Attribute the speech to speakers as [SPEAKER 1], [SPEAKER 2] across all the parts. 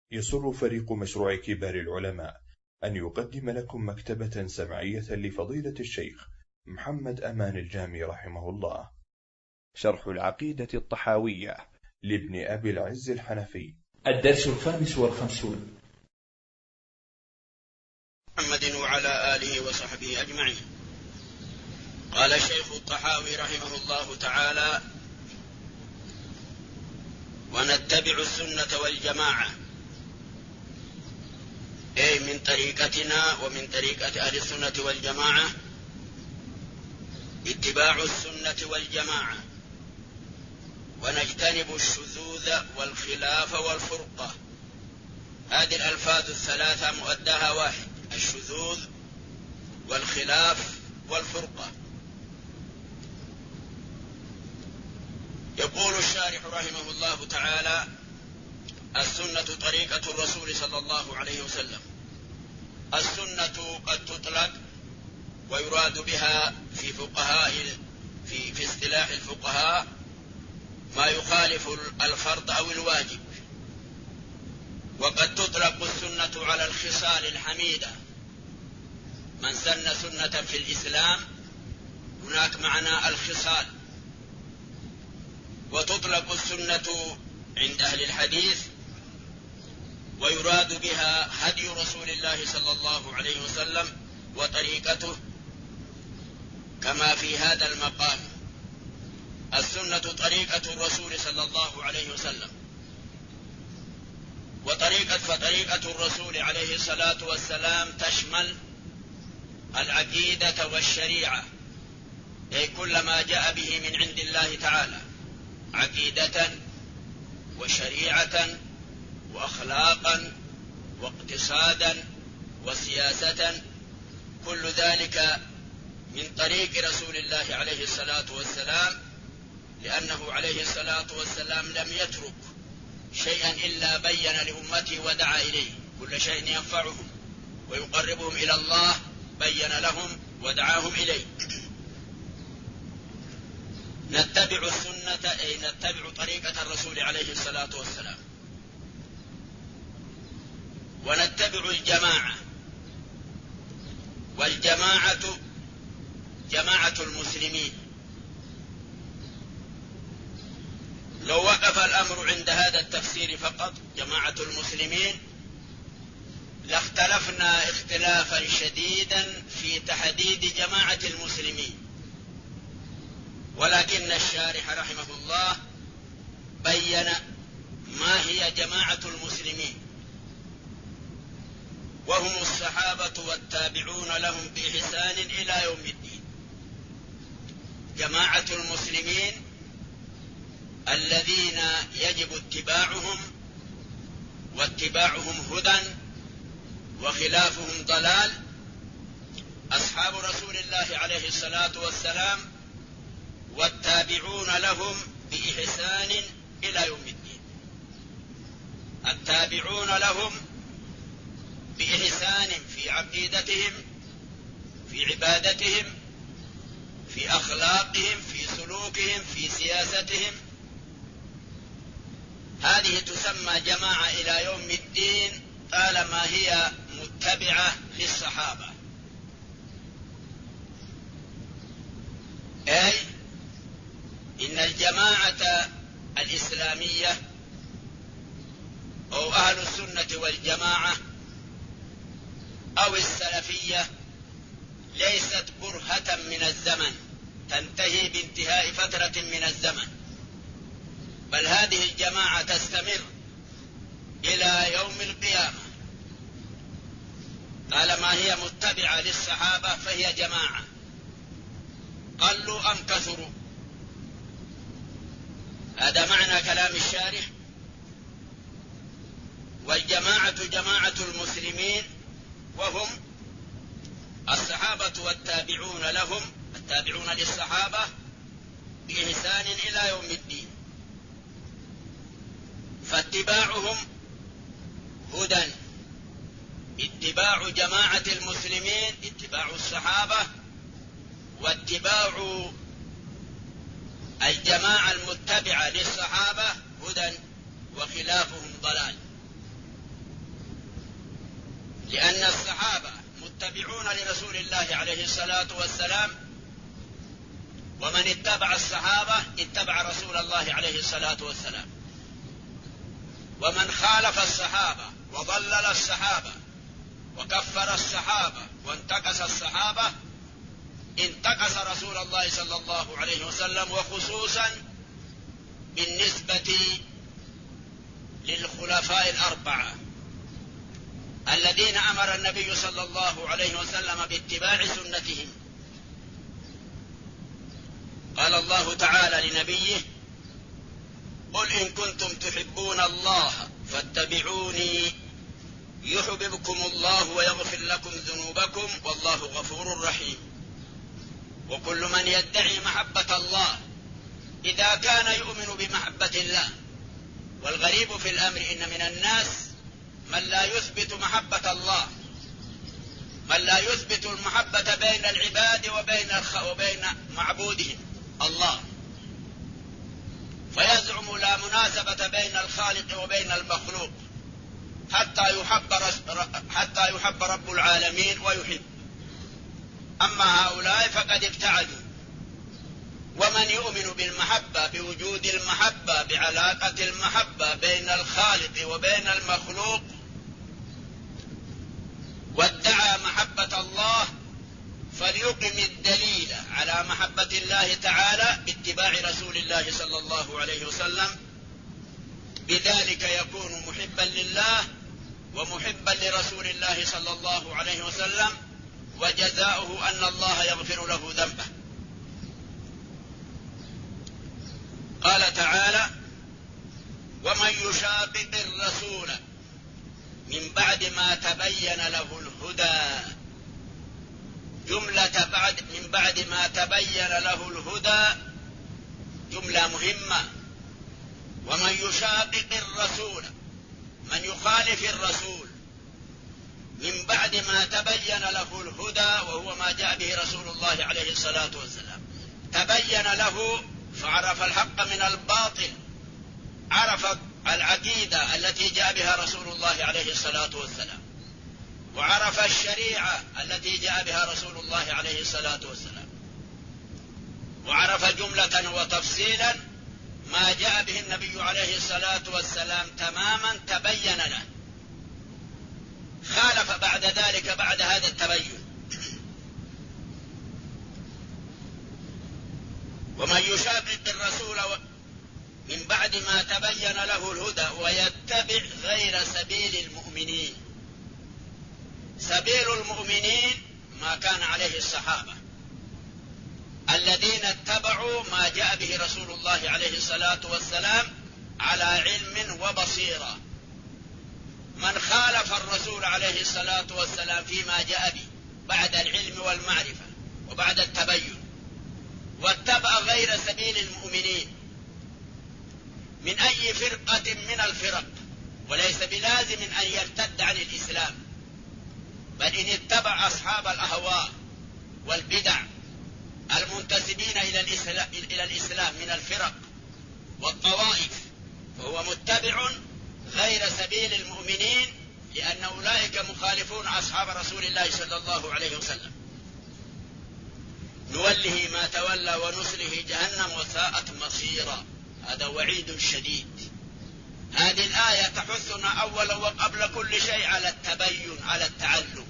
[SPEAKER 1] يسر فريق مشروع كبار العلماء أن يقدم لكم مكتبة سمعية لفضيلة الشيخ محمد أمان الجامي رحمه الله، شرح العقيدة الطحاوية لابن أبي العز الحنفي.
[SPEAKER 2] الدرس 55.
[SPEAKER 3] محمد وعلى آله وصحبه أجمعين. قال الشيخ الطحاوي رحمه الله تعالى: ونتبع السنة والجماعة، أي من طريقتنا ومن طريقة أهل السنة والجماعة اتباع السنة والجماعة، ونجتنب الشذوذ والخلاف والفرقة. هذه الألفاظ الثلاثة مؤداها واحد: الشذوذ والخلاف والفرقة. يقول الشارح رحمه الله تعالى: السنة طريقة الرسول صلى الله عليه وسلم. السنة قد تطلق ويراد بها في اصطلاح الفقهاء ما يخالف الفرض أو الواجب، وقد تطلق السنة على الخصال الحميدة. من سن سنة في الإسلام هناك معنى الخصال. وتطلق السنة عند أهل الحديث ويراد بها هدي رسول الله صلى الله عليه وسلم وطريقته، كما في هذا المقام: السنة طريقة الرسول صلى الله عليه وسلم. فطريقة الرسول عليه الصلاة والسلام تشمل العقيدة والشريعة، أي كل ما جاء به من عند الله تعالى، عقيدة وشريعة وأخلاقا واقتصادا وسياسة، كل ذلك من طريق رسول الله عليه الصلاة والسلام، لأنه عليه الصلاة والسلام لم يترك شيئا إلا بين لأمته ودعا إليه. كل شيء ينفعهم ويقربهم إلى الله بين لهم ودعاهم إليه. نتبع السنة أي نتبع طريقة الرسول عليه الصلاة والسلام. ونتبع الجماعة، والجماعة جماعة المسلمين. لو وقف الأمر عند هذا التفسير فقط، جماعة المسلمين، لاختلفنا اختلافا شديدا في تحديد جماعة المسلمين، ولكن الشارح رحمه الله بين ما هي جماعة المسلمين، وهم الصحابة والتابعون لهم بإحسان إلى يوم الدين. جماعة المسلمين الذين يجب اتباعهم، واتباعهم هدى وخلافهم ضلال، أصحاب رسول الله عليه الصلاة والسلام والتابعون لهم بإحسان إلى يوم الدين. التابعون لهم بإحسان في عقيدتهم، في عبادتهم، في أخلاقهم، في سلوكهم، في سياستهم. هذه تسمى جماعة إلى يوم الدين طالما هي متبعة للصحابة. أي إن الجماعة الإسلامية أو أهل السنة والجماعة أو السلفية ليست برهة من الزمن تنتهي بانتهاء فترة من الزمن، بل هذه الجماعة تستمر إلى يوم القيامة. طالما هي متبعة للصحابة فهي جماعة، قلوا أم كثروا. هذا معنى كلام الشارح. والجماعة جماعة المسلمين، وهم الصحابة والتابعون لهم، التابعون للصحابة بإحسان إلى يوم الدين. فاتباعهم هدى. اتباع جماعة المسلمين اتباع الصحابة، واتباع الجماعة المتبعة للصحابة هدى وخلافهم ضلال. لأن الصحابة متبعون لرسول الله عليه الصلاة والسلام، ومن اتبع الصحابة اتبع رسول الله عليه الصلاة والسلام، ومن خالف الصحابة وضلل الصحابة وكفر الصحابة وانتقص الصحابة انتقص رسول الله صلى الله عليه وسلم، وخصوصا بالنسبة للخلفاء الأربعة الذين أمر النبي صلى الله عليه وسلم باتباع سنتهم. قال الله تعالى لنبيه: قل إن كنتم تحبون الله فاتبعوني يحببكم الله ويغفر لكم ذنوبكم والله غفور رحيم. وكل من يدعي محبة الله إذا كان يؤمن بمحبة الله، والغريب في الأمر إن من الناس من لا يثبت محبة الله، من لا يثبت المحبة بين العباد وبين معبودهم الله، فيزعم لا مناسبة بين الخالق وبين المخلوق حتى يحب رب العالمين ويحب. أما هؤلاء فقد ابتعدوا. ومن يؤمن بالمحبة، بوجود المحبة، بعلاقة المحبة بين الخالق وبين المخلوق، وادعى محبة الله، فليقم الدليل على محبة الله تعالى باتباع رسول الله صلى الله عليه وسلم، بذلك يكون محبا لله ومحبا لرسول الله صلى الله عليه وسلم، وجزاؤه أن الله يغفر له ذنبه. قال تعالى: ومن يشاقق الرسول من بعد ما تبين له الهدى. جملة من بعد ما تبين له الهدى جملة مهمة. ومن يشاقق الرسول، من يخالف الرسول من بعد ما تبين له الهدى، وهو ما جاء به رسول الله عليه الصلاة والسلام. تبين له فعرف الحق من الباطل، عرف العقيدة التي جاء بها رسول الله عليه الصلاة والسلام، وعرف الشريعة التي جاء بها رسول الله عليه الصلاة والسلام، وعرف جملة وتفصيلا ما جاء به النبي عليه الصلاة والسلام تماما، تبين له. خالف بعد ذلك، بعد هذا التبين. ومن يشاقق الرسول من بعد ما تبين له الهدى ويتبع غير سبيل المؤمنين. سبيل المؤمنين ما كان عليه الصحابة الذين اتبعوا ما جاء به رسول الله عليه الصلاة والسلام على علم وبصيرة. من خالف الرسول عليه الصلاة والسلام فيما جاء به بعد العلم والمعرفة وبعد التبين، واتبع غير سبيل المؤمنين من أي فرقة من الفرق، وليس بلازم أن يرتد عن الإسلام، بل إن اتبع أصحاب الأهواء والبدع المنتسبين إلى الإسلام من الفرق والطوائف، فهو متبع غير سبيل المؤمنين، لأن أولئك مخالفون أصحاب رسول الله صلى الله عليه وسلم. نوله ما تولى ونصله جهنم وساءت مصيرا. هذا وعيد شديد. هذه الآية تحثنا أولا وقبل كل شيء على التبين، على التعلم.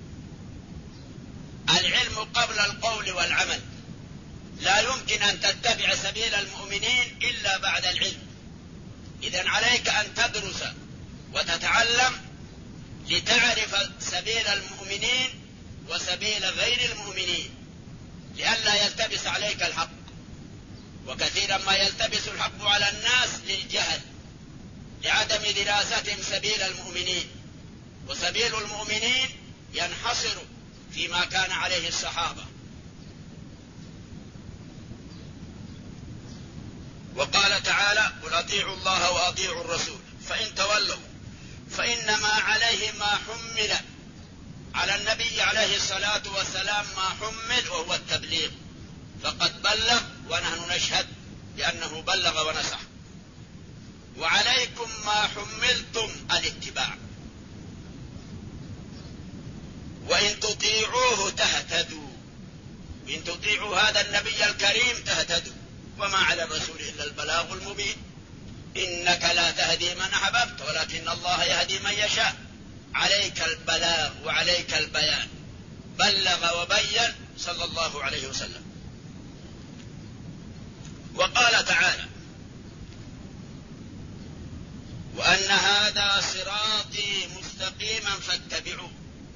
[SPEAKER 3] العلم قبل القول والعمل. لا يمكن أن تتبع سبيل المؤمنين إلا بعد العلم. إذن عليك أن تدرس وتتعلم لتعرف سبيل المؤمنين وسبيل غير المؤمنين، لئلا يلتبس عليك الحق. وكثيرا ما يلتبس الحق على الناس للجهل، لعدم دراستهم سبيل المؤمنين. وسبيل المؤمنين ينحصر فيما كان عليه الصحابة. وقال تعالى: قل أطيعوا الله وأطيعوا الرسول فإن تولوا فإنما عليه ما حمل. على النبي عليه الصلاة والسلام ما حمل، وهو التبليغ، فقد بلغ ونحن نشهد بأنه بلغ ونصح. وعليكم ما حملتم، الاتباع. تطيعوه تهتدوا، إن تطيعوا هذا النبي الكريم تهتدوا، وما على الرسول إلا البلاغ المبين. إنك لا تهدي من أحببت ولكن الله يهدي من يشاء. عليك البلاغ وعليك البيان، بلغ وبين صلى الله عليه وسلم. وقال تعالى: وأن هذا صراطي مستقيما فاتبعوه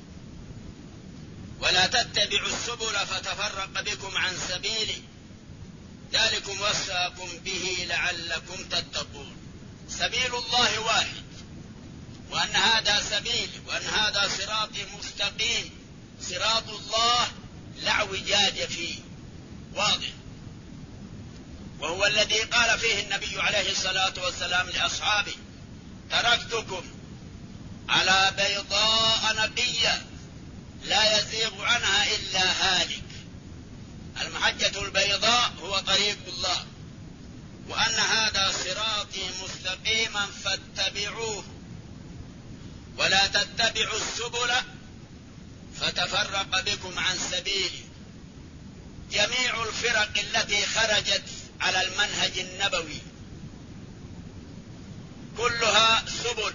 [SPEAKER 3] ولا تتبعوا السبل فتفرق بكم عن سبيلي ذلكم وصاكم به لعلكم تتقون. سبيل الله واحد، وأن هذا سبيلي وأن هذا صراطي مستقيم. صراط الله لا اعوجاج فيه، واضح. وهو الذي قال فيه النبي عليه الصلاة والسلام لأصحابه: تركتكم على بيضاء نقية لا يزيغ عنها إلا هالك. المحجة البيضاء هو طريق الله. وأن هذا صراطي مستقيما فاتبعوه ولا تتبعوا السبل فتفرق بكم عن سبيلي. جميع الفرق التي خرجت على المنهج النبوي كلها سبل،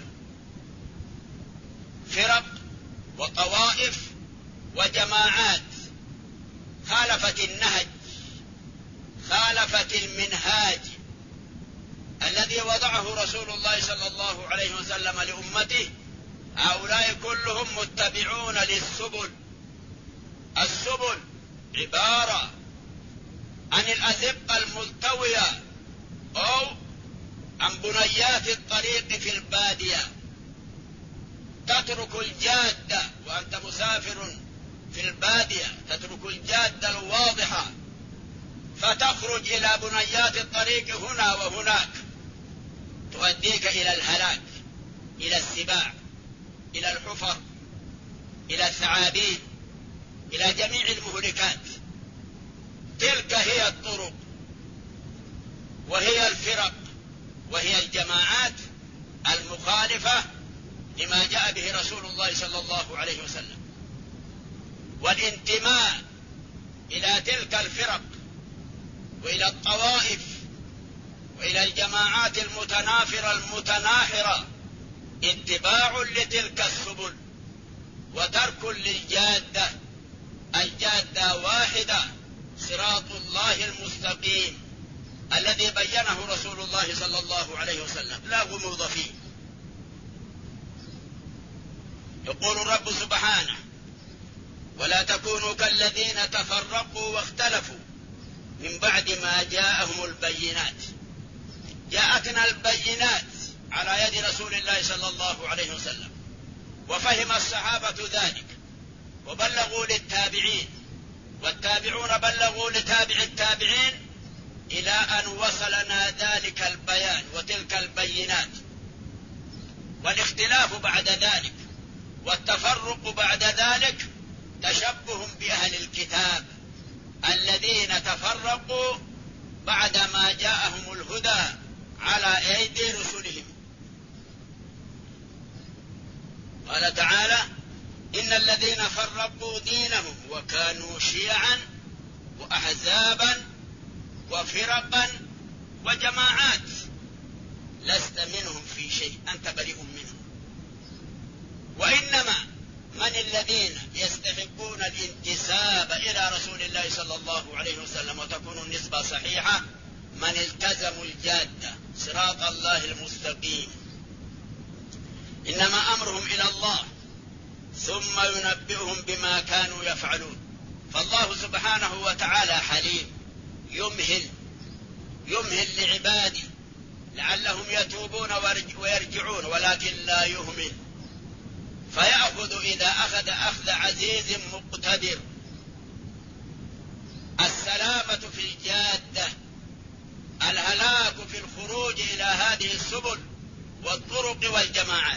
[SPEAKER 3] فرق وطوائف وجماعات، خالفت النهج، خالفت المنهاج الذي وضعه رسول الله صلى الله عليه وسلم لأمته. هؤلاء كلهم متبعون للسبل. السبل عبارة عن الأزقة الملتوية أو عن بنيات الطريق في البادية. تترك الجادة وأنت مسافر في البادية، تترك الجادة الواضحة فتخرج إلى بنيات الطريق هنا وهناك، تؤديك إلى الهلاك، إلى السباع، إلى الحفر، إلى الثعابين، إلى جميع المهلكات. تلك هي الطرق وهي الفرق وهي الجماعات المخالفة لما جاء به رسول الله صلى الله عليه وسلم. والانتماء إلى تلك الفرق وإلى الطوائف وإلى الجماعات المتنافرة المتناحرة اتباع لتلك السبل وترك للجادة. الجادة واحدة، صراط الله المستقيم الذي بينه رسول الله صلى الله عليه وسلم، لا غموض فيه. يقول الرب سبحانه: ولا تكونوا كالذين تفرقوا واختلفوا من بعد ما جاءهم البينات. جاءتنا البينات على يد رسول الله صلى الله عليه وسلم، وفهم الصحابة ذلك وبلغوا للتابعين، والتابعون بلغوا لتابع التابعين إلى أن وصلنا ذلك البيان وتلك البينات. والاختلاف بعد ذلك والتفرق بعد ذلك تشبه بأهل الكتاب الذين تفرقوا بعدما جاءهم الهدى على أيدي رسلهم. قال تعالى: إن الذين فرقوا دينهم وكانوا شيعا وأحزابا وفرقا وجماعات لست منهم في شيء، أنت بريء منهم. وإنما من الذين يستحقون الانتساب إلى رسول الله صلى الله عليه وسلم وتكون النسبة صحيحة؟ من التزموا الجادة صراط الله المستقيم. إنما أمرهم إلى الله ثم ينبئهم بما كانوا يفعلون. فالله سبحانه وتعالى حليم، يمهل لعباده لعلهم يتوبون ويرجعون، ولكن لا يهمل، فيأخذ إذا أخذ أخذ عزيز مقتدر. السلامة في الجادة، الهلاك في الخروج إلى هذه السبل والطرق والجماعات.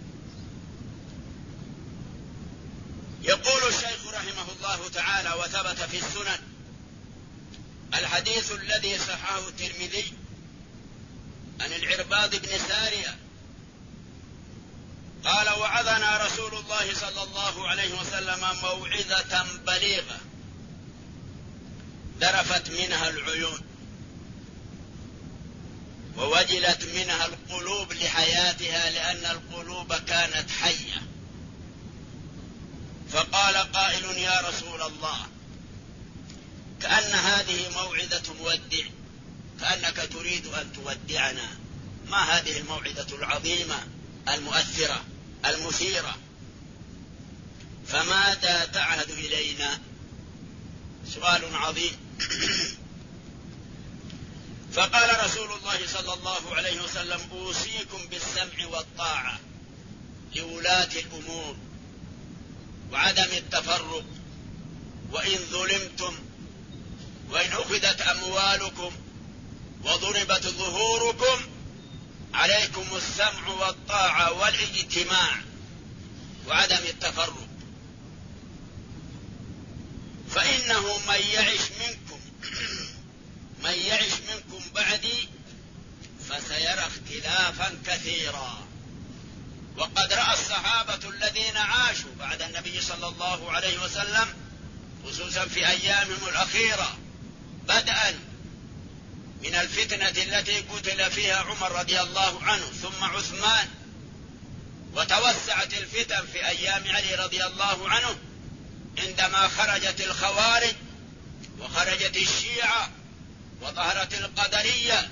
[SPEAKER 3] يقول الشيخ رحمه الله تعالى: وثبت في السنن الحديث الذي صححه الترمذي عن العرباض بن سارية قال: وعظنا رسول الله صلى الله عليه وسلم موعظة بليغة ذرفت منها العيون ووجلت منها القلوب لحياتها، لأن القلوب كانت حية. فقال قائل: يا رسول الله، كأن هذه موعظة مودع، كأنك تريد أن تودعنا. ما هذه الموعظة العظيمة المؤثرة المثيرة؟ فماذا تعهد إلينا؟ سؤال عظيم. فقال رسول الله صلى الله عليه وسلم: أوصيكم بالسمع والطاعة لولاة الأمور وعدم التفرق، وإن ظلمتم وإن أخذت أموالكم وضربت ظهوركم عليكم السمع والطاعة والاجتماع وعدم التفرق، فإنه من يعش منكم بعدي فسيرى اختلافا كثيرا. وقد رأى الصحابة الذين عاشوا بعد النبي صلى الله عليه وسلم، خصوصا في أيامهم الأخيرة، بدءا من الفتنة التي قتل فيها عمر رضي الله عنه ثم عثمان، وتوسعت الفتن في أيام علي رضي الله عنه عندما خرجت الخوارج وخرجت الشيعة وظهرت القدرية،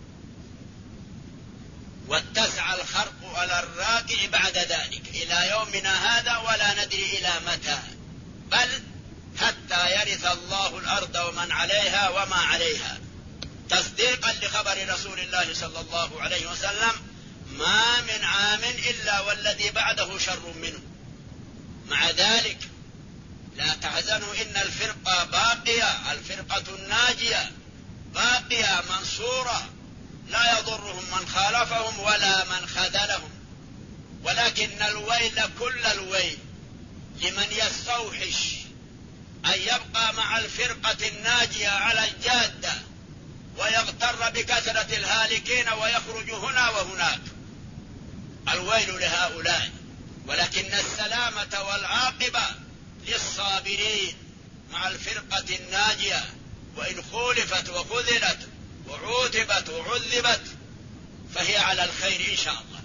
[SPEAKER 3] واتسع الخرق على الراكع بعد ذلك إلى يومنا هذا، ولا ندري إلى متى، بل حتى يرث الله الأرض ومن عليها وما عليها، تصديقا لخبر رسول الله صلى الله عليه وسلم: ما من عام إلا والذي بعده شر منه. مع ذلك لا تحزنوا، إن الفرقة باقية، الفرقة الناجية باقية منصورة، لا يضرهم من خالفهم ولا من خذلهم، ولكن الويل كل الويل لمن يستوحش أن يبقى مع الفرقة الناجية على الجادة ويغتر بكثرة الهالكين ويخرج هنا وهناك. الويل لهؤلاء، ولكن السلامة والعاقبة للصابرين مع الفرقة الناجية، وإن خولفت وخذلت وعوتبت وعذبت فهي على الخير إن شاء الله.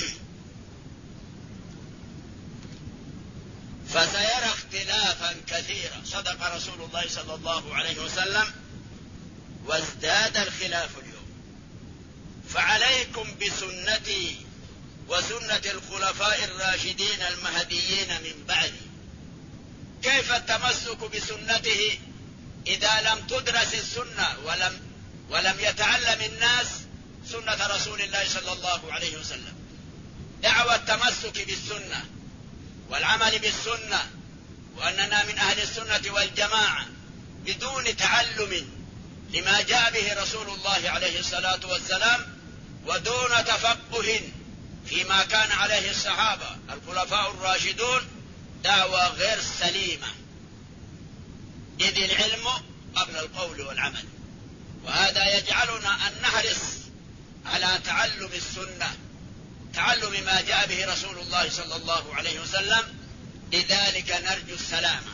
[SPEAKER 3] فسيرى اختلافا كثيرا، صدق رسول الله صلى الله عليه وسلم، وازداد الخلاف اليوم. فعليكم بسنتي وسنة الخلفاء الراشدين المهديين من بعدي. كيف التمسك بسنته إذا لم تدرس السنة ولم يتعلم الناس سنة رسول الله صلى الله عليه وسلم؟ دعوى التمسك بالسنة والعمل بالسنة، وأننا من أهل السنة والجماعة، بدون تعلم لما جاء به رسول الله عليه الصلاة والسلام، ودون تفقه فيما كان عليه الصحابة الخلفاء الراشدون، دعوى غير سليمة، إذ العلم قبل القول والعمل. وهذا يجعلنا أن نحرص على تعلم السنة، تعلم ما جاء به رسول الله صلى الله عليه وسلم، لذلك نرجو السلامة.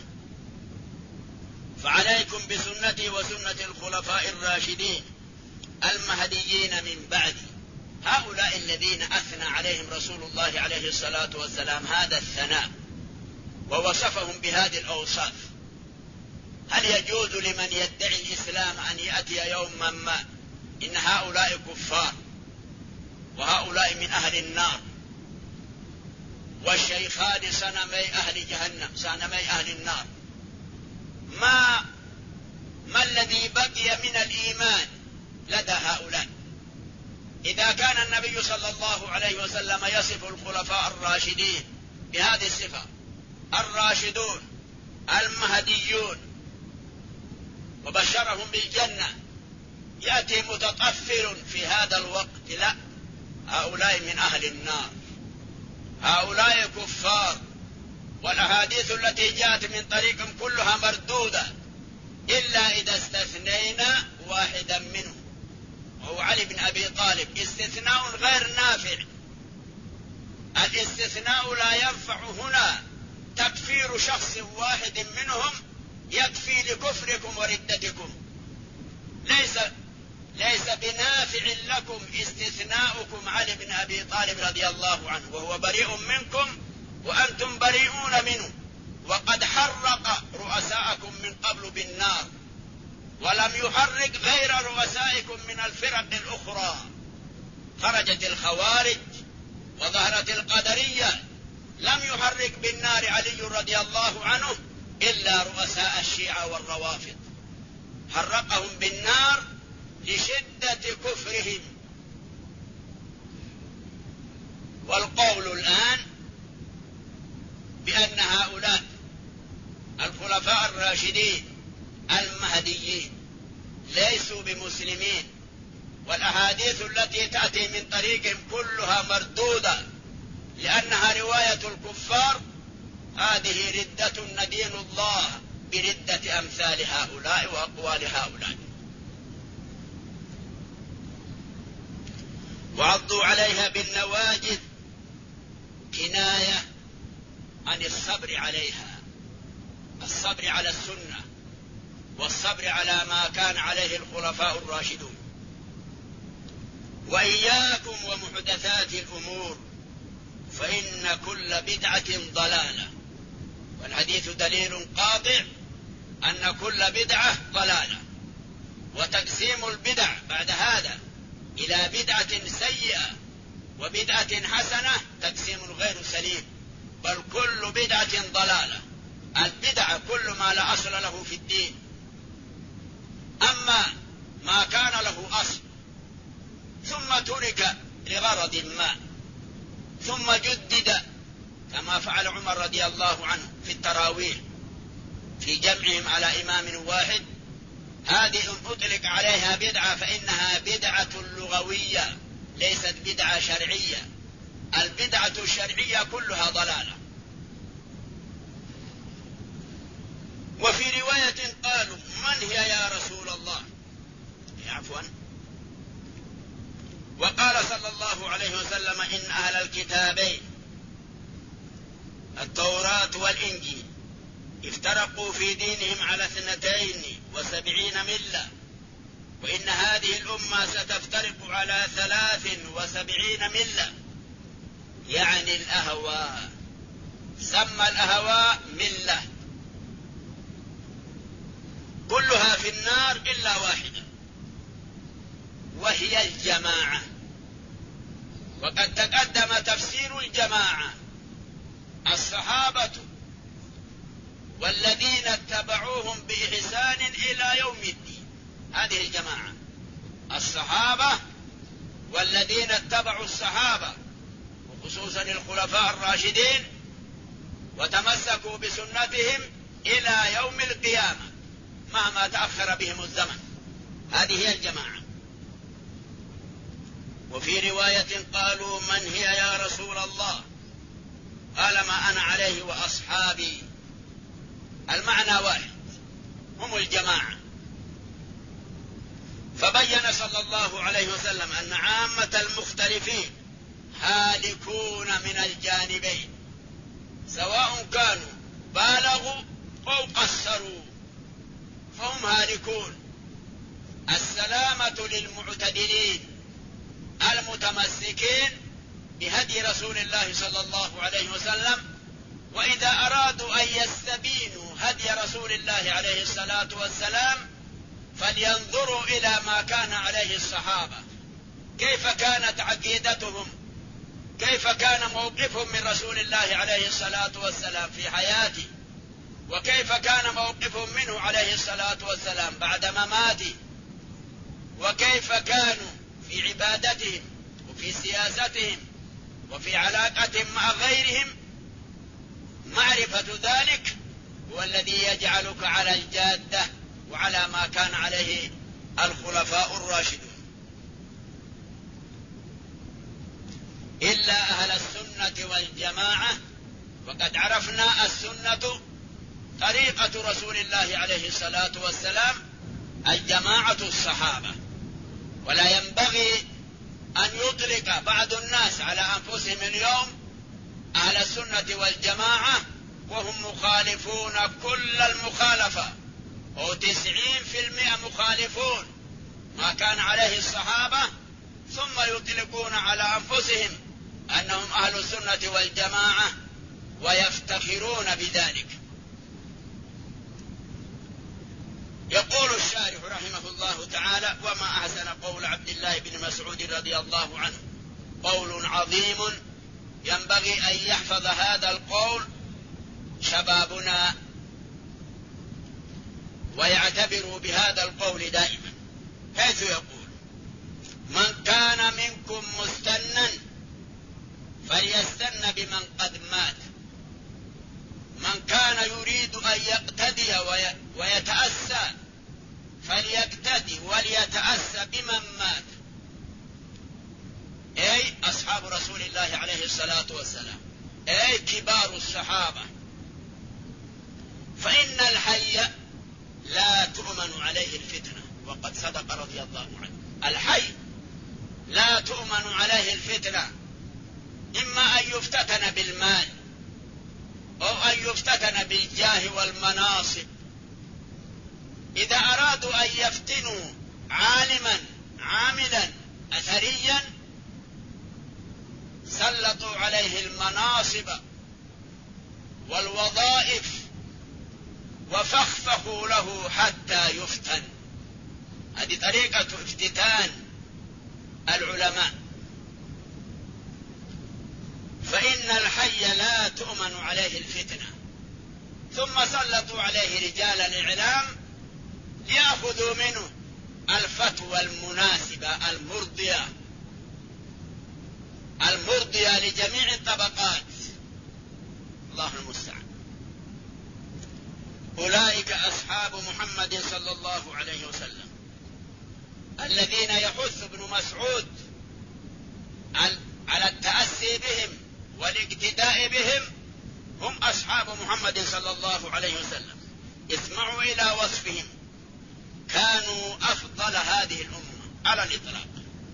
[SPEAKER 3] فعليكم بسنتي وسنة الخلفاء الراشدين المهديين من بعدي، هؤلاء الذين أثنى عليهم رسول الله عليه الصلاة والسلام هذا الثناء ووصفهم بهذه الأوصاف. هل يجوز لمن يدعي الإسلام أن يأتي يوما ما إن هؤلاء كفار وهؤلاء من أهل النار، والشيخان صنمي أهل جهنم صنمي أهل النار؟ ما الذي بقي من الإيمان لدى هؤلاء؟ إذا كان النبي صلى الله عليه وسلم يصف الخلفاء الراشدين بهذه الصفة: الراشدون المهديون، وبشرهم بالجنة، يأتي متطفل في هذا الوقت: لا، هؤلاء من أهل النار، هؤلاء كفار، والأحاديث التي جاءت من طريقهم كلها مردودة، إلا إذا استثنينا واحدا منهم، وهو علي بن أبي طالب، استثناء غير نافع. الاستثناء لا ينفع هنا، تكفير شخص واحد منهم يكفي لكفركم وردتكم، ليس بنافع لكم استثناؤكم علي بن أبي طالب رضي الله عنه، وهو بريء منكم وأنتم بريئون منه، وقد حرق رؤساءكم من قبل بالنار، ولم يحرق غير رؤسائكم من الفرق الأخرى. خرجت الخوارج وظهرت القدرية، لم يحرق بالنار علي رضي الله عنه إلا رؤساء الشيعة والروافض، حرقهم بالنار لشدة كفرهم. والقول الآن بأن هؤلاء الخلفاء الراشدين المهديين ليسوا بمسلمين، والأحاديث التي تأتي من طريقهم كلها مردودة لأنها رواية الكفار، هذه ردة ندين الله بردة أمثال هؤلاء وأقوال هؤلاء، وعضوا عليها بالنواجذ كناية عن الصبر عليها، الصبر على السنة والصبر على ما كان عليه الخلفاء الراشدون. وإياكم ومحدثات الأمور فإن كل بدعة ضلالة، والحديث دليل قاطع أن كل بدعة ضلالة. وتقسيم البدع بعد هذا إلى بدعة سيئة وبدعة حسنة تقسيم غير سليم، بل كل بدعة ضلالة. البدعة كل ما لا أصل له في الدين، أما ما كان له أصل ثم ترك لغرض ما ثم جدد كما فعل عمر رضي الله عنه في التراويح في جمعهم على إمام واحد، هذه إن أطلق عليها بدعة فإنها بدعة لغوية ليست بدعة شرعية. البدعة الشرعية كلها ضلالة. وفي رواية قالوا من هي يا رسول الله؟ عفوا. وقال صلى الله عليه وسلم إن أهل الكتابين التوراة والإنجيل افترقوا في دينهم على 72 ملة، وإن هذه الأمة ستفترق على 73 ملة، يعني الأهواء، سمى الأهواء ملة، كلها في النار إلا واحدة وهي الجماعة. وقد تقدم تفسير الجماعة: الصحابة والذين اتبعوهم بإحسان إلى يوم الدين، هذه الجماعة، الصحابة والذين اتبعوا الصحابة وخصوصا الخلفاء الراشدين وتمسكوا بسنتهم إلى يوم القيامة مهما تأخر بهم الزمن، هذه هي الجماعة. وفي رواية قالوا من هي يا رسول الله؟ قال ما أنا عليه وأصحابي. المعنى واحد، هم الجماعة. فبين صلى الله عليه وسلم أن عامة المختلفين هالكون من الجانبين، سواء كانوا بالغوا أو قصروا فهم هالكون. السلامة للمعتدلين المتمسكين بهدي رسول الله صلى الله عليه وسلم، وإذا أرادوا أن يستبينوا هدي رسول الله عليه الصلاة والسلام فلينظروا إلى ما كان عليه الصحابة، كيف كانت عقيدتهم، كيف كان موقفهم من رسول الله عليه الصلاة والسلام في حياته، وكيف كان موقفهم منه عليه الصلاة والسلام بعد مماته، وكيف كانوا في عبادتهم وفي سياستهم وفي علاقتهم مع غيرهم. معرفة ذلك هو الذي يجعلك على الجادة وعلى ما كان عليه الخلفاء الراشدون. إلا أهل السنة والجماعة، وقد عرفنا السنة طريقة رسول الله عليه الصلاة والسلام، الجماعة الصحابة. ولا ينبغي أن يطلق بعض الناس على أنفسهم اليوم أهل السنة والجماعة وهم مخالفون كل المخالفة، و90% مخالفون ما كان عليه الصحابة، ثم يطلقون على أنفسهم أنهم أهل السنة والجماعة ويفتخرون بذلك. يقول الشارح رحمه الله تعالى: وما أحسن قول عبد الله بن مسعود رضي الله عنه، قول عظيم ينبغي أن يحفظ هذا القول شبابنا ويعتبروا بهذا القول دائما، حيث يقول: من كان منكم مستنا فليستن بمن قد مات، من كان يريد أن يقتدي ويتأسى فليقتدي وليتأسى بمن مات، أي أصحاب رسول الله عليه الصلاة والسلام، أي كبار الصحابة. فإن الحي لا تؤمن عليه الفتنة، وقد صدق رضي الله عنه. الحي لا تؤمن عليه الفتنة، إما أن يفتتن بالمال أو أن يفتتن بالجاه والمناصب. إذا أرادوا أن يفتنوا عالما عاملا أثريا سلطوا عليه المناصب والوظائف وفخفخوا له حتى يفتن. هذه طريقة افتتان العلماء. فإن الحي لا تؤمن عليه الفتنة، ثم سلطوا عليه رجال الإعلام ليأخذوا منه الفتوى المناسبة المرضية لجميع الطبقات. الله المستعان. أولئك أصحاب محمد صلى الله عليه وسلم الذين يحث ابن مسعود على التأسي بهم والاقتداء بهم، هم أصحاب محمد صلى الله عليه وسلم. اسمعوا إلى وصفهم: كانوا أفضل هذه الأمة على الإطلاق،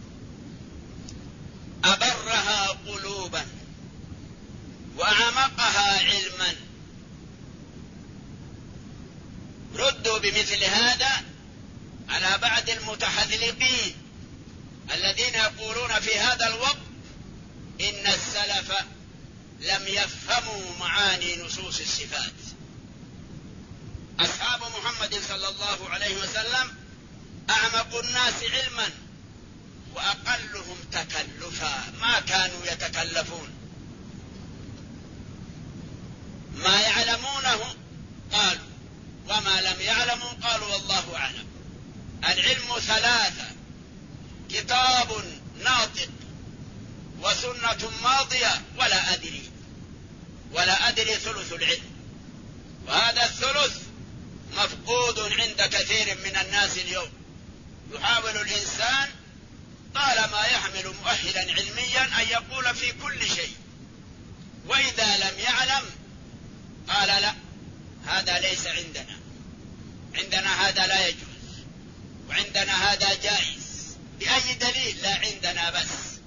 [SPEAKER 3] أبرها قلوبا وأعمقها علما. ردوا بمثل هذا على بعض المتحذلقين الذين يقولون في هذا الوقت إن السلف لم يفهموا معاني نصوص الصفات. أصحاب محمد صلى الله عليه وسلم أعمق الناس علما وأقلهم تكلفا، ما كانوا يتكلفون، ما يعلمونه قالوا، وما لم يعلموا قالوا والله أعلم. العلم ثلاثة: كتاب ناطق وسنة ماضية ولا أدري ثلث العلم. وهذا الثلث مفقود عند كثير من الناس اليوم. يحاول الإنسان طالما يحمل مؤهلا علميا أن يقول في كل شيء، وإذا لم يعلم قال لا، هذا ليس عندنا هذا لا يجوز، وعندنا هذا جائز. بأي دليل؟ لا عندنا بس.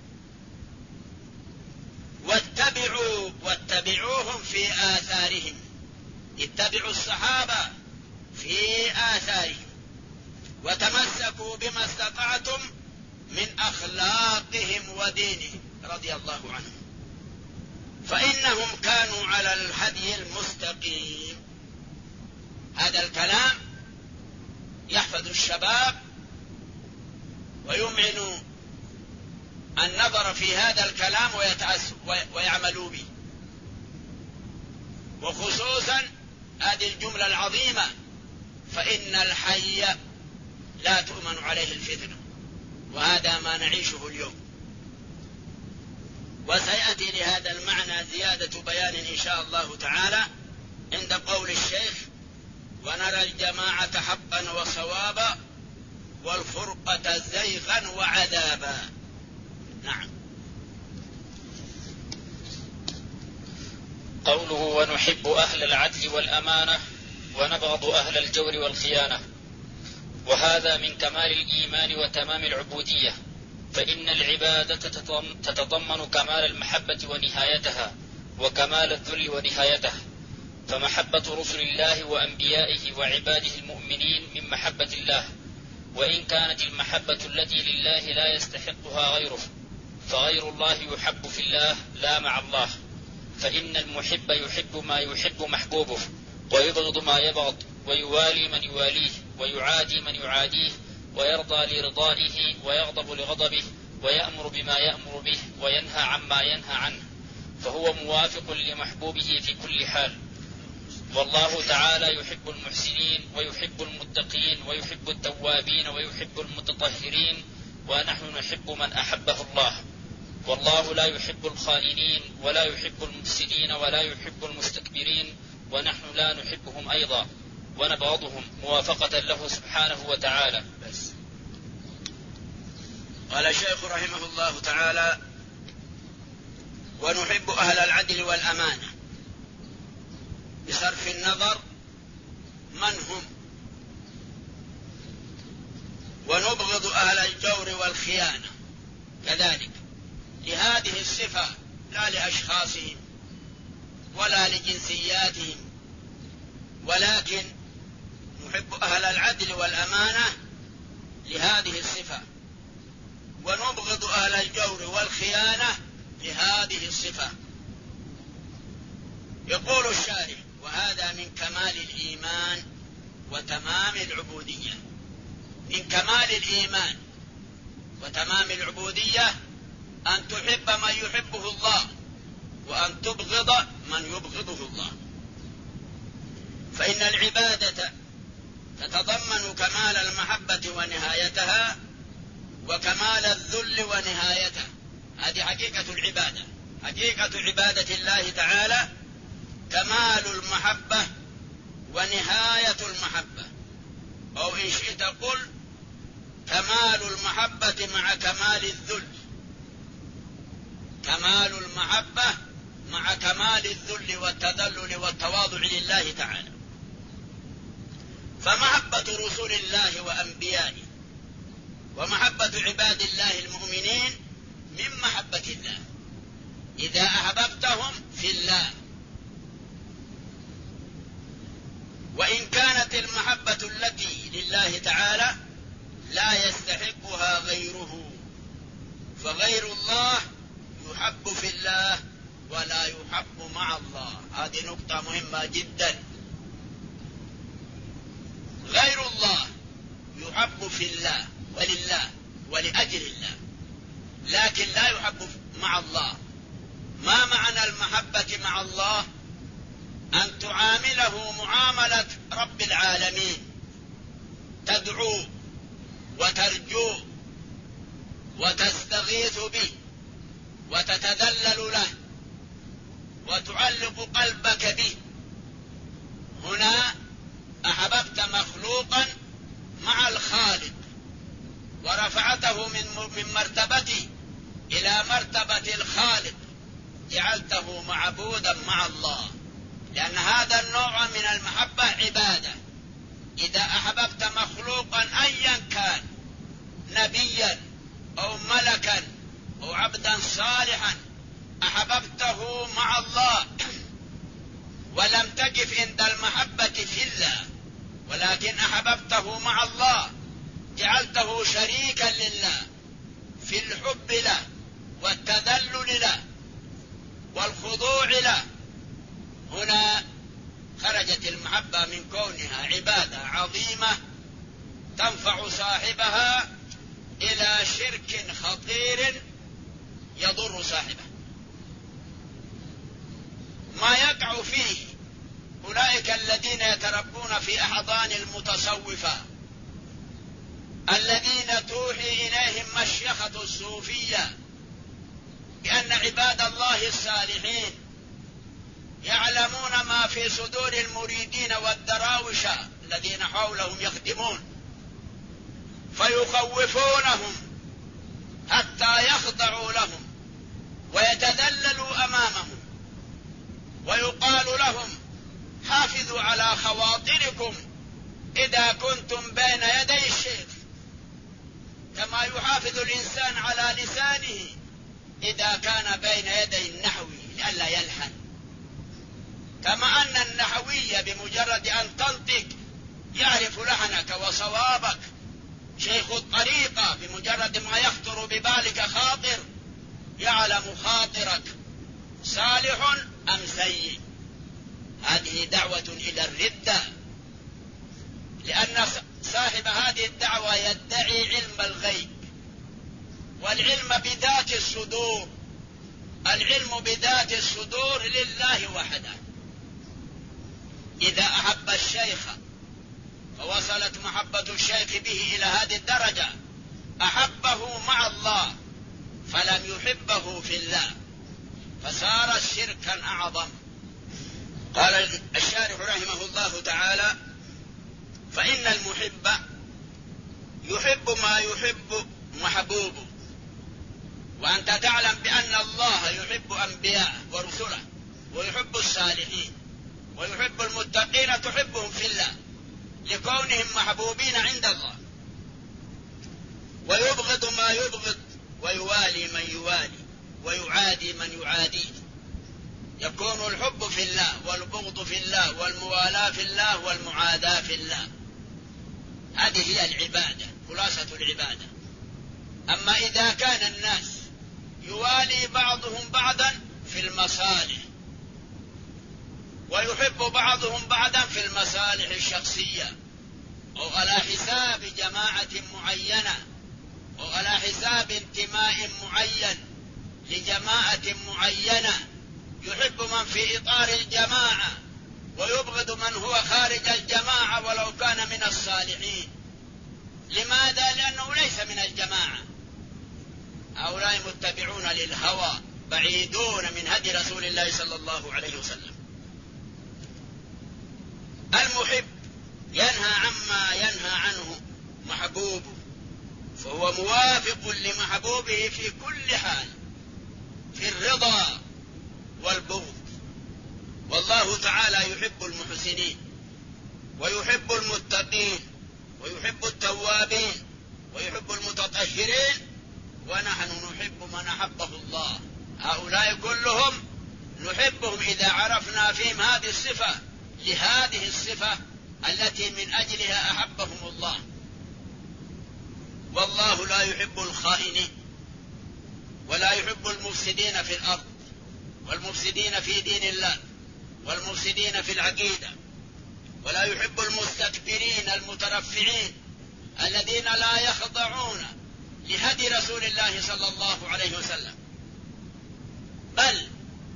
[SPEAKER 3] واتبعوهم في آثارهم، اتبعوا الصحابة في آثارهم، وتمسكوا بما استطعتم من أخلاقهم ودينهم رضي الله عنهم، فإنهم كانوا على الهدي المستقيم. هذا الكلام يحفظ الشباب ويمعن النظر في هذا الكلام ويعملوا به، وخصوصا هذه الجملة العظيمة: فإن الحي لا تؤمن عليه الفتنة. وهذا ما نعيشه اليوم، وسيأتي لهذا المعنى زيادة بيان إن شاء الله تعالى عند قول الشيخ: ونرى الجماعة حقا وصوابا والفرقة زيغا وعذابا. نعم.
[SPEAKER 4] قوله: ونحب أهل العدل والأمانة ونبغض أهل الجور والخيانة. وهذا من كمال الإيمان وتمام العبودية، فإن العبادة تتضمن كمال المحبة ونهايتها، وكمال الذل ونهايته. فمحبة رسل الله وأنبيائه وعباده المؤمنين من محبة الله، وإن كانت المحبة التي لله لا يستحقها غيره، فغير الله يحب في الله لا مع الله، فإن المحب يحب ما يحب محبوبه، ويبغض ما يبغض، ويوالي من يواليه، ويعادي من يعاديه، ويرضى لرضائه، ويغضب لغضبه، ويأمر بما يأمر به، وينهى عما ينهى عنه، فهو موافق لمحبوبه في كل حال. والله تعالى يحب المحسنين ويحب المتقين ويحب التوابين ويحب المتطهرين، ونحن نحب من أحبه الله. والله لا يحب الخائنين ولا يحب المفسدين ولا يحب المستكبرين، ونحن لا نحبهم أيضا ونبغضهم موافقة له سبحانه وتعالى.
[SPEAKER 3] قال الشيخ رحمه الله تعالى: ونحب أهل العدل والأمانة، بصرف النظر من هم، ونبغض أهل الجور والخيانة كذلك، لهذه الصفة لا لأشخاصهم ولا لجنسياتهم، ولكن نحب أهل العدل والأمانة لهذه الصفة، ونبغض أهل الجور والخيانة لهذه الصفة. يقول الشارح: وهذا من كمال الإيمان وتمام العبودية. من كمال الإيمان وتمام العبودية أن تحب من يحبه الله، وأن تبغض من يبغضه الله. فإن العبادة تتضمن كمال المحبة ونهايتها، وكمال الذل ونهايته. هذه حقيقة العبادة. حقيقة عبادة الله تعالى كمال المحبة ونهاية المحبة، أو إن شئت قل كمال المحبة مع كمال الذل. كمال المحبة مع كمال الذل والتذلل والتواضع لله تعالى. فمحبة رسول الله وأنبيائه ومحبة عباد الله المؤمنين من محبة الله، إذا أحببتهم في الله. وإن كانت المحبة التي لله تعالى لا يستحقها غيره، فغير الله يحب في الله ولا يحب مع الله. هذه نقطة مهمة جدا. غير الله يحب في الله ولله ولأجل الله، لكن لا يحب مع الله. ما معنى المحبة مع الله؟ أن تعامله معاملة رب العالمين، تدعوه وترجوه وتستغيث به وتتذلل له وتعلق قلبك به. هنا أحببت مخلوقا مع الخالق، ورفعته من مرتبته إلى مرتبة الخالق، جعلته معبودا مع الله، لأن هذا النوع من المحبة عبادة. إذا أحببت مخلوقا أيا كان، نبيا أو ملكا أو عبدا صالحا، أحببته مع الله، ولم تقف عند المحبة في الله، ولكن أحببته مع الله، جعلته شريكا لله في الحب له والتذلل له والخضوع له. هنا خرجت المحبة من كونها عبادة عظيمة تنفع صاحبها إلى شرك خطير يضر صاحبه. ما يقع فيه أولئك الذين يتربون في أحضان المتصوفة، الذين توحي إليهم مشيخة الصوفية بأن عباد الله الصالحين يعلمون ما في صدور المريدين والدراوش الذين حولهم يخدمون، فيخوفونهم حتى يخضعوا لهم ويتذللوا أمامهم، ويقال لهم: حافظوا على خواطركم إذا كنتم بين يدي الشيخ، كما يحافظ الإنسان على لسانه إذا كان بين يدي النحو لئلا يلحن. كما أن النحوي بمجرد أن تنطق يعرف لحنك وصوابك، شيخ الطريقة بمجرد ما يخطر ببالك خاطر يعلم خاطرك صالح أم سيء. هذه دعوة إلى الردة، لأن صاحب هذه الدعوة يدعي علم الغيب، والعلم بذات الصدور، العلم بذات الصدور لله وحده. إذا أحب الشيخ فوصلت محبة الشيخ به إلى هذه الدرجة أحبه مع الله فلم يحبه في الله، فصار شركا أعظم. قال الشارح رحمه الله تعالى: فإن المحب يحب ما يحب محبوبه. وأنت تعلم بأن الله يحب أنبياءه ورسله، ويحب الصالحين، ويحب المتقين، تحبهم في الله لكونهم محبوبين عند الله، ويبغض ما يبغض، ويوالي من يوالي، ويعادي من يعاديه. يكون الحب في الله، والبغض في الله، والموالاة في الله، والمعاداة في الله. هذه هي العبادة، خلاصة العبادة. أما إذا كان الناس يوالي بعضهم بعضا في المصالح، ويحب بعضهم بعضا في المصالح الشخصية، أو على حساب جماعة معينة، أو على حساب انتماء معين لجماعة معينة، يحب من في إطار الجماعة ويبغض من هو خارج الجماعة ولو كان من الصالحين. لماذا؟ لأنه ليس من الجماعة. هؤلاء متبعون للهوى، بعيدون من هدي رسول الله صلى الله عليه وسلم. المحب ينهى عما ينهى عنه محبوبه، فهو موافق لمحبوبه في كل حال، في الرضا والبغض. والله تعالى يحب المحسنين، ويحب المتقين، ويحب التوابين، ويحب المتطهرين، ونحن نحب من أحبه الله. هؤلاء كلهم نحبهم إذا عرفنا فيهم هذه الصفة، لهذه الصفة التي من أجلها أحبهم الله. والله لا يحب الخائنين، ولا يحب المفسدين في الأرض، والمفسدين في دين الله، والمفسدين في العقيدة، ولا يحب المستكبرين المترفعين الذين لا يخضعون لهدي رسول الله صلى الله عليه وسلم، بل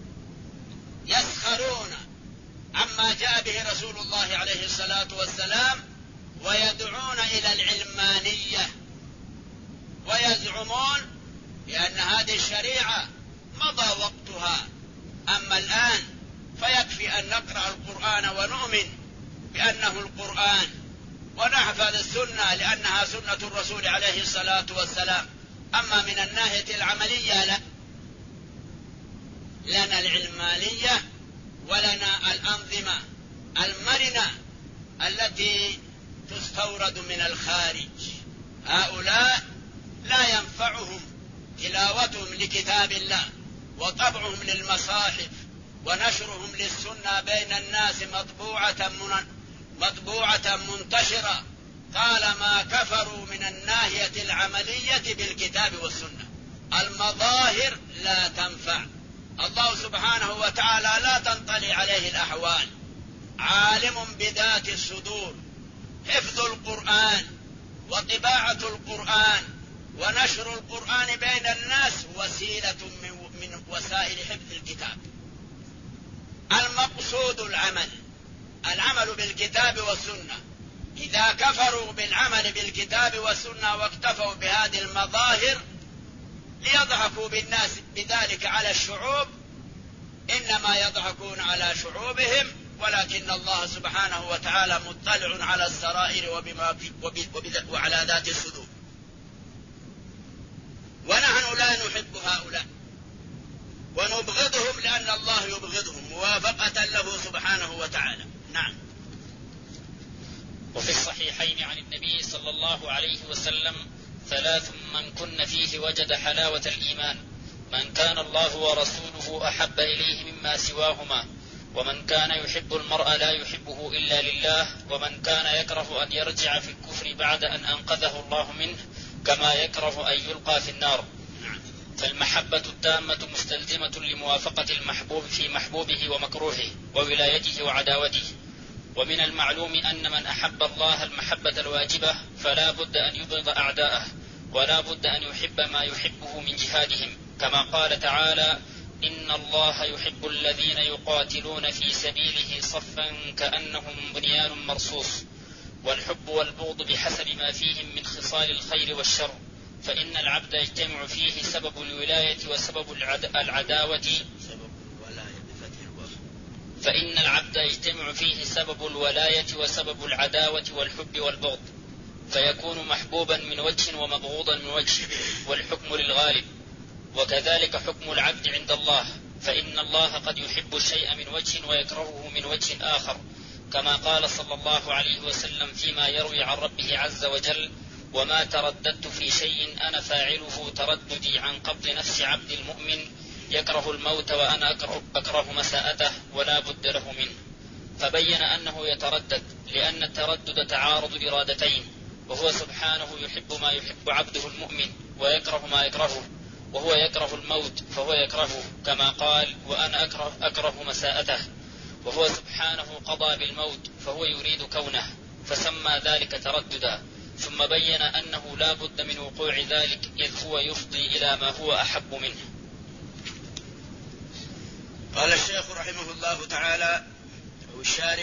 [SPEAKER 3] يسخرون عما جاء به رسول الله عليه الصلاة والسلام، ويدعون إلى العلمانية، ويزعمون بأن هذه الشريعة مضى وقتها. أما الآن فيكفي أن نقرأ القرآن ونؤمن بأنه القرآن، ونحفظ السنة لأنها سنة الرسول عليه الصلاة والسلام. أما من الناحية العملية لا، لنا العلمانية ولنا الأنظمة المرنة التي تستورد من الخارج. هؤلاء لا ينفعهم تلاوتهم لكتاب الله، وطبعهم للمصاحف، ونشرهم للسنة بين الناس مطبوعة منتشرة، طالما كفروا من الناحية العملية بالكتاب والسنة. المظاهر لا تنفع. الله سبحانه وتعالى لا تنطلي عليه الأحوال، عالم بذات الصدور. حفظ القرآن وطباعة القرآن ونشر القرآن بين الناس وسيلة من وسائل حفظ الكتاب. المقصود العمل بالكتاب والسنة. إذا كفروا بالعمل بالكتاب والسنة واكتفوا بهذه المظاهر ليضحكوا بالناس بذلك على الشعوب، إنما يضحكون على شعوبهم، ولكن الله سبحانه وتعالى مطلع على السرائر وعلى ذات الصدور. ونحن لا نحب هؤلاء ونبغضهم لأن الله يبغضهم موافقة له سبحانه وتعالى. نعم.
[SPEAKER 4] وفي الصحيحين عن النبي صلى الله عليه وسلم: 3 من كن فيه وجد حلاوة الإيمان: من كان الله ورسوله أحب إليه مما سواهما، ومن كان يحب المرء لا يحبه إلا لله، ومن كان يكره أن يرجع في الكفر بعد أن أنقذه الله منه كما يكره أن يلقى في النار. فالمحبة التامة مستلزمة لموافقة المحبوب في محبوبه ومكروهه وولايته وعداوته. ومن المعلوم أن من أحب الله المحبة الواجبة فلا بد أن يبغض أعداءه، ولا بد أن يحب ما يحبه من جهادهم، كما قال تعالى: إن الله يحب الذين يقاتلون في سبيله صفا كأنهم بنيان مرصوص. والحب والبغض بحسب ما فيهم من خصال الخير والشر، فإن العبد يجتمع فيه سبب الولاية وسبب العداوة فإن العبد يجتمع فيه سبب الولاية وسبب العداوة والحب والبغض، فيكون محبوبا من وجه ومبغوضا من وجه، والحكم للغالب. وكذلك حكم العبد عند الله، فإن الله قد يحب الشيء من وجه ويكرهه من وجه آخر، كما قال صلى الله عليه وسلم فيما يروي عن ربه عز وجل: وما ترددت في شيء أنا فاعله ترددي عن قبض نفس عبد المؤمن يكره الموت وأنا أكره مساءته ولا بد له منه. فبين أنه يتردد، لأن التردد تعارض إرادتين، وهو سبحانه يحب ما يحب عبده المؤمن ويكره ما يكرهه، وهو يكره الموت فهو يكرهه، كما قال: وأنا أكره مساءته. وهو سبحانه قضى بالموت فهو يريد كونه، فسمى ذلك ترددا. ثم بين أنه لا بد من وقوع ذلك، إذ هو يفضي إلى ما هو أحب منه.
[SPEAKER 3] قال الشيخ رحمه الله تعالى أو الشارح: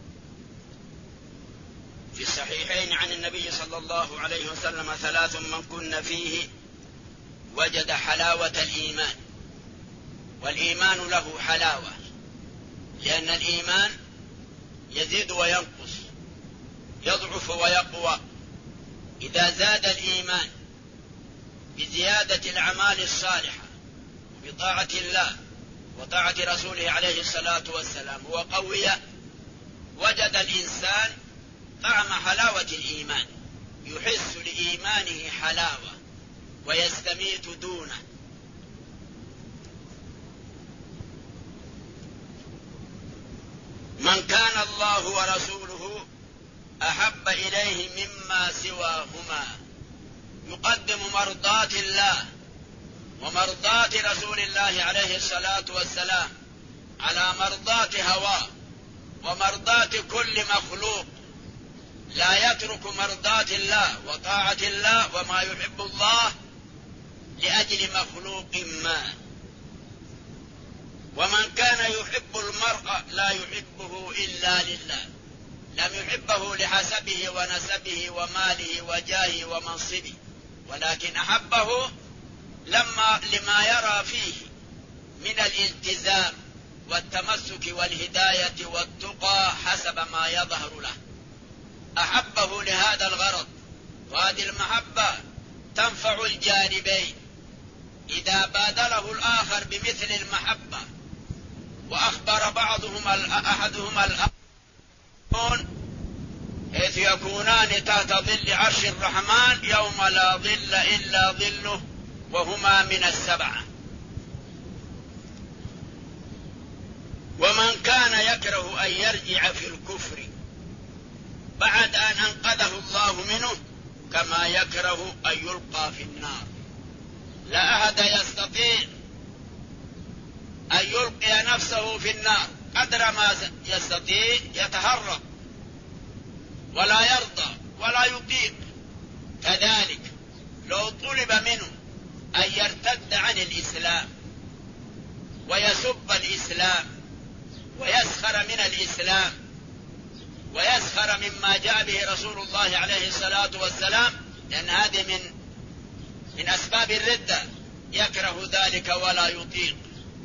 [SPEAKER 3] في الصحيحين عن النبي صلى الله عليه وسلم: 3 من كن فيه وجد حلاوة الإيمان. والإيمان له حلاوة، لأن الإيمان يزيد وينقص، يضعف ويقوى. إذا زاد الإيمان بزيادة الأعمال الصالحة وبطاعة الله وطاعة رسوله عليه الصلاة والسلام وقوي، وجد الإنسان طعم حلاوة الإيمان، يحس لإيمانه حلاوة ويستميت دونه. من كان الله ورسوله أحب إليه مما سواهما، يقدم مرضاة الله ومرضاة رسول الله عليه الصلاة والسلام على مرضاة هواه ومرضاة كل مخلوق، لا يترك مرضاة الله وطاعة الله وما يحب الله لأجل مخلوق ما. ومن كان يحب المرء لا يحبه إلا لله، لم يحبه لحسبه ونسبه وماله وجاهه ومنصبه، ولكن أحبه لما يرى فيه من الالتزام والتمسك والهداية والتقى حسب ما يظهر له، أحبه لهذا الغرض. وهذه المحبة تنفع الجانبين، إذا بادله الآخر بمثل المحبة وأخبر أحدهما الآخر، حيث يكونان تحت ظل عرش الرحمن يوم لا ظل إلا ظله، وهما من السبعة. ومن كان يكره أن يرجع في الكفر بعد أن أنقذه الله منه كما يكره أن يلقى في النار. لا أحد يستطيع أن يلقي نفسه في النار قدر ما يستطيع، يتهرب ولا يرضى ولا يطيق. كذلك لو طلب منه أن يرتد عن الإسلام ويسب الإسلام ويسخر من الإسلام ويسخر مما جاء به رسول الله عليه الصلاة والسلام، لأن هذه من أسباب الردة، يكره ذلك ولا يطيق.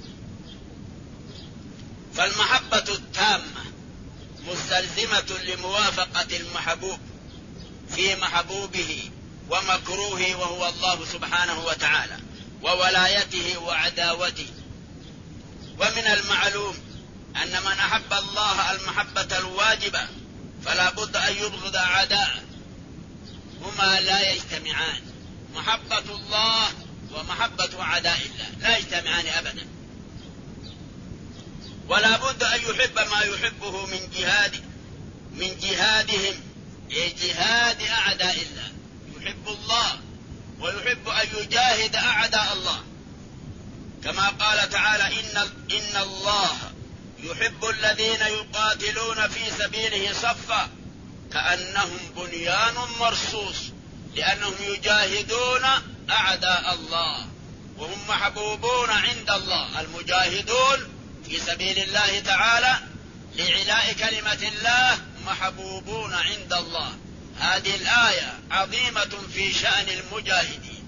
[SPEAKER 3] فالمحبة التامة مستلزمة لموافقة المحبوب في محبوبه ومكروهه، وهو الله سبحانه وتعالى، وولايته وعداوته. ومن المعلوم أن من أحب الله المحبة الواجبة فلا بد أن يبغض أعداءه، هما لا يجتمعان. محبة الله ومحبة أعداء الله لا يجتمعان أبدا. ولا بد أن يحب ما يحبه من جهادهم، جهاد أعداء الله. يحب الله ويحب أن يجاهد أعداء الله، كما قال تعالى: إن الله يحب الذين يقاتلون في سبيله صفا كأنهم بنيان مرصوص، لأنهم يجاهدون أعداء الله وهم محبوبون عند الله. المجاهدون في سبيل الله تعالى لإعلاء كلمة الله محبوبون عند الله. هذه الآية عظيمة في شأن المجاهدين.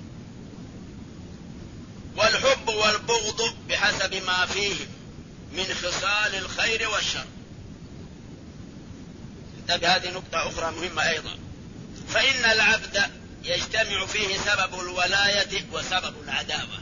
[SPEAKER 3] والحب والبغض بحسب ما فيهم من خصال الخير والشر. هذه نقطة أخرى مهمة أيضا. فإن العبد يجتمع فيه سبب الولاية وسبب العداوة.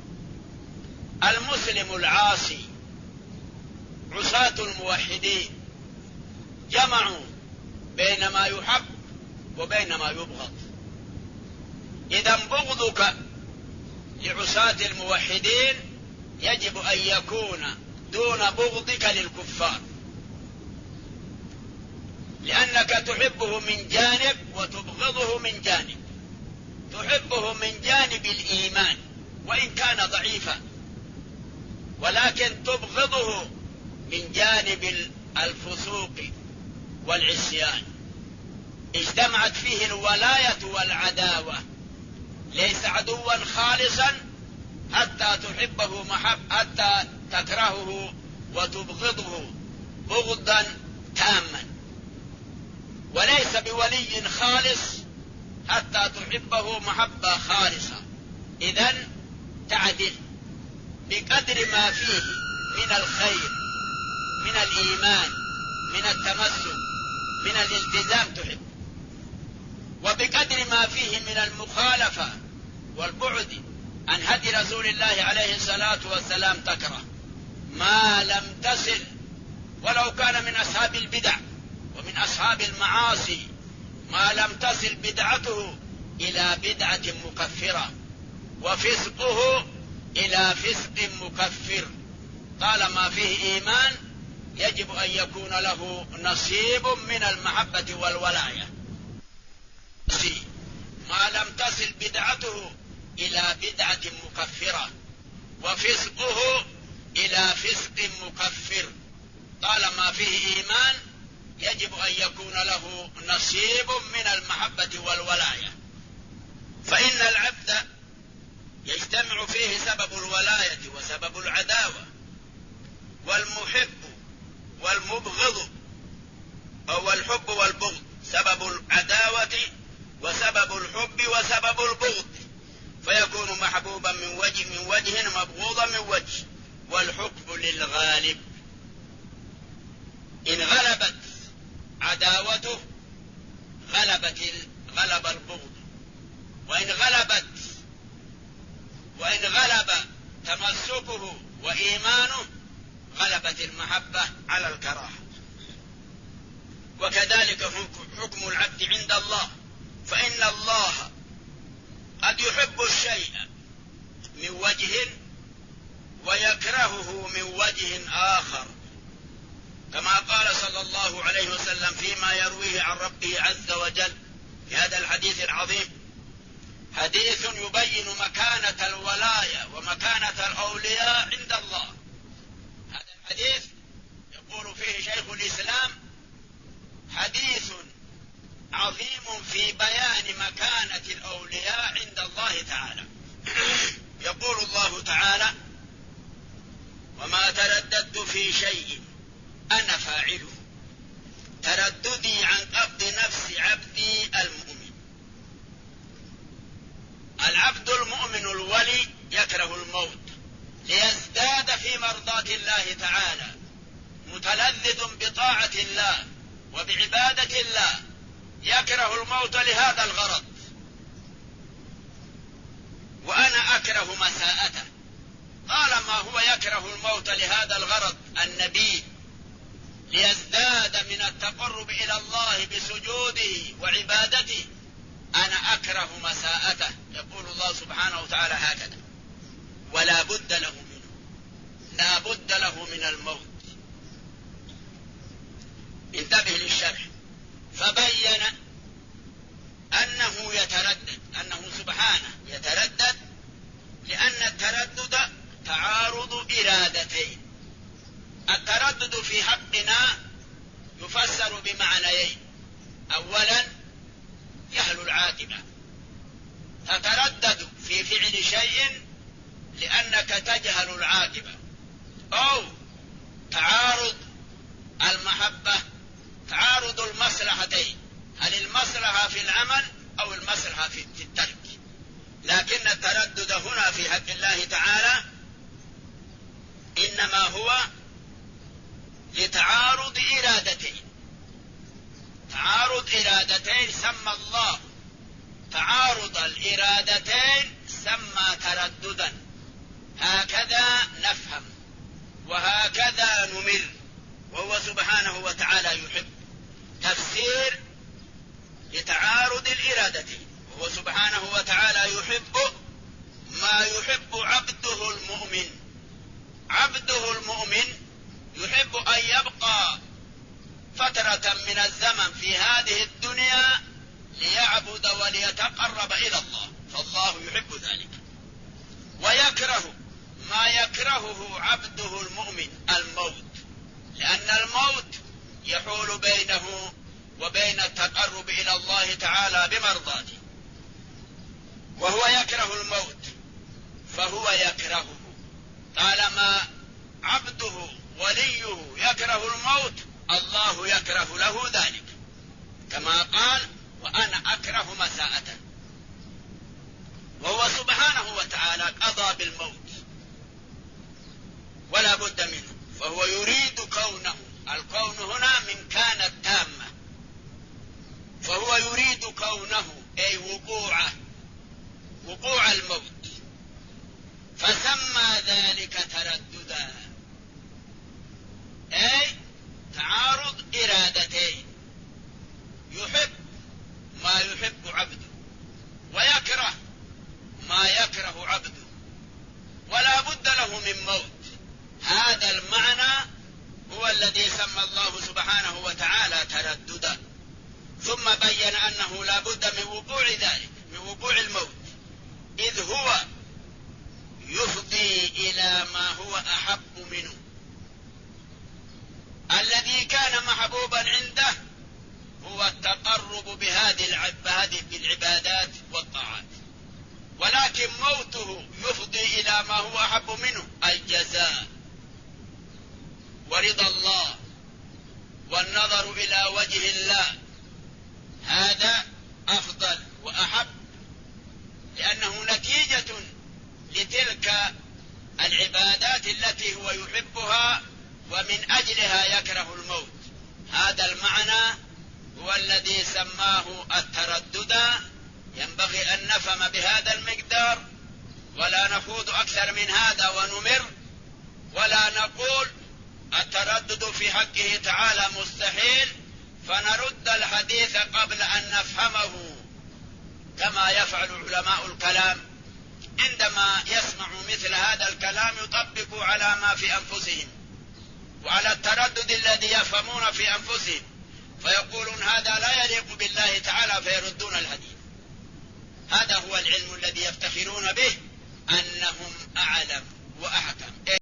[SPEAKER 3] المسلم العاصي، عصاة الموحدين، جمعوا بين ما يحب وبين ما يبغض. إذا بغضك لعصاة الموحدين يجب أن يكون دون بغضك للكفار، لأنك تحبه من جانب وتبغضه من جانب. تحبه من جانب الإيمان وإن كان ضعيفا، ولكن تبغضه من جانب الفسوق والعصيان. اجتمعت فيه الولاية والعداوة. ليس عدوا خالصا حتى تحبه حتى تكرهه وتبغضه بغضا تاما، وليس بولي خالص حتى تحبه محبة خالصة. إذن تعدل بقدر ما فيه من الخير، من الإيمان، من التمسك، من الالتزام تحب، وبقدر ما فيه من المخالفة والبعد عن هدي رسول الله عليه الصلاة والسلام تكره. ما لم تصل، ولو كان من أصحاب البدع ومن أصحاب المعاصي، ما لم تصل بدعته إلى بدعة مكفرة وفسقه إلى فسق مكفر، طالما فيه إيمان يجب أن يكون له نصيب من المحبة والولاية. ما لم تصل بدعته إلى بدعة مكفرة وفسقه إلى فسق مكفر، طالما فيه إيمان يجب أن يكون له نصيب من المحبة والولاية. فإن العبد يجتمع فيه سبب الولاية وسبب العداوة، والمحب والمبغض، أو الحب والبغض سبب العداوة وسبب الحب وسبب البغض، فيكون محبوبا من وجه مبغوضا من وجه. والحكم للغالب، إن غلبت عداوته غلب البغض، وإن غلب تمسكه وإيمانه غلبت المحبة على الكراهة. وكذلك حكم العبد عند الله، فإن الله قد يحب الشيء من وجه ويكرهه من وجه آخر، كما قال صلى الله عليه وسلم فيما يرويه عن ربه عز وجل في هذا الحديث العظيم، حديث يبين مكانة الولاية ومكانة الأولياء عند الله. هذا الحديث يقول فيه شيخ الإسلام حديث عظيم في بيان مكانة الأولياء عند الله تعالى. يقول الله تعالى: وما ترددت في شيء أنا فاعله، ترددي عن قبض نفس عبدي المؤمن. العبد المؤمن الولي يكره الموت ليزداد في مرضاة الله تعالى، متلذذ بطاعة الله وبعبادة الله، يكره الموت لهذا الغرض. وأنا أكره مساءته، طالما هو يكره الموت لهذا الغرض النبي، ليزداد من التقرب إلى الله بسجوده وعبادته، أنا أكره مساءته. يقول الله سبحانه وتعالى هكذا: ولا بد له منه، لا بد له من الموت. العاقبة، تتردد في فعل شيء لأنك تجهل العاقبة، أو تعارض المحبة، تعارض المصلحتين، هل المصلحة في العمل أو المصلحة في الترك. لكن التردد هنا في حق الله تعالى إنما هو لتعارض إرادتين، تعارض إرادتين سمى الله تعارض الإرادتين سمى ترددا. هكذا نفهم وهكذا نمر، وهو سبحانه وتعالى يحب تفسير لتعارض الإرادتين، وهو سبحانه وتعالى يحب ما يحب عبده المؤمن. عبده المؤمن يحب أن يبقى فترة من الزمن في هذه الدنيا ليعبد وليتقرب إلى الله، فالله يحب ذلك. ويكره ما يكرهه عبده المؤمن، الموت، لأن الموت يحول بينه وبين التقرب إلى الله تعالى بمرضاته، وهو يكره الموت فهو يكرهه. طالما عبده وليه يكره الموت، الله يكره له ذلك، كما قال: وأنا أكره مساءة. وهو سبحانه وتعالى قضى بالموت ولا بد منه، فهو يريد كونه، الكون هنا من كانت تامة، فهو يريد كونه أي وقوع الموت، فسمى ذلك ترددا، أي تعارض إرادتين، يحب ما يحب عبده ويكره ما يكره عبده، ولا بد له من موت. هذا المعنى هو الذي سمى الله سبحانه وتعالى ترددا، ثم بين أنه لا بد من وقوع ذلك، من وقوع الموت، إذ هو يفضي إلى ما هو أحب منه. الذي كان محبوبا عنده هو التقرب بهذه بالعبادات والطاعات، ولكن موته يفضي إلى ما هو أحب منه، الجزاء ورضا الله والنظر إلى وجه الله، هذا أفضل وأحب، لأنه نتيجة لتلك العبادات التي هو يحبها ومن أجلها يكره الموت. هذا المعنى هو الذي سماه التردد. ينبغي أن نفهم بهذا المقدار، ولا نخوض أكثر من هذا ونمر، ولا نقول التردد في حقه تعالى مستحيل، فنرد الحديث قبل أن نفهمه، كما يفعل علماء الكلام عندما يسمعوا مثل هذا الكلام يطبقوا على ما في أنفسهم وعلى التردد الذي يفهمون في أنفسهم، فيقولون هذا لا يليق بالله تعالى، فيردون الحديث. هذا هو العلم الذي يفتخرون به، أنهم أعلم وأحكم.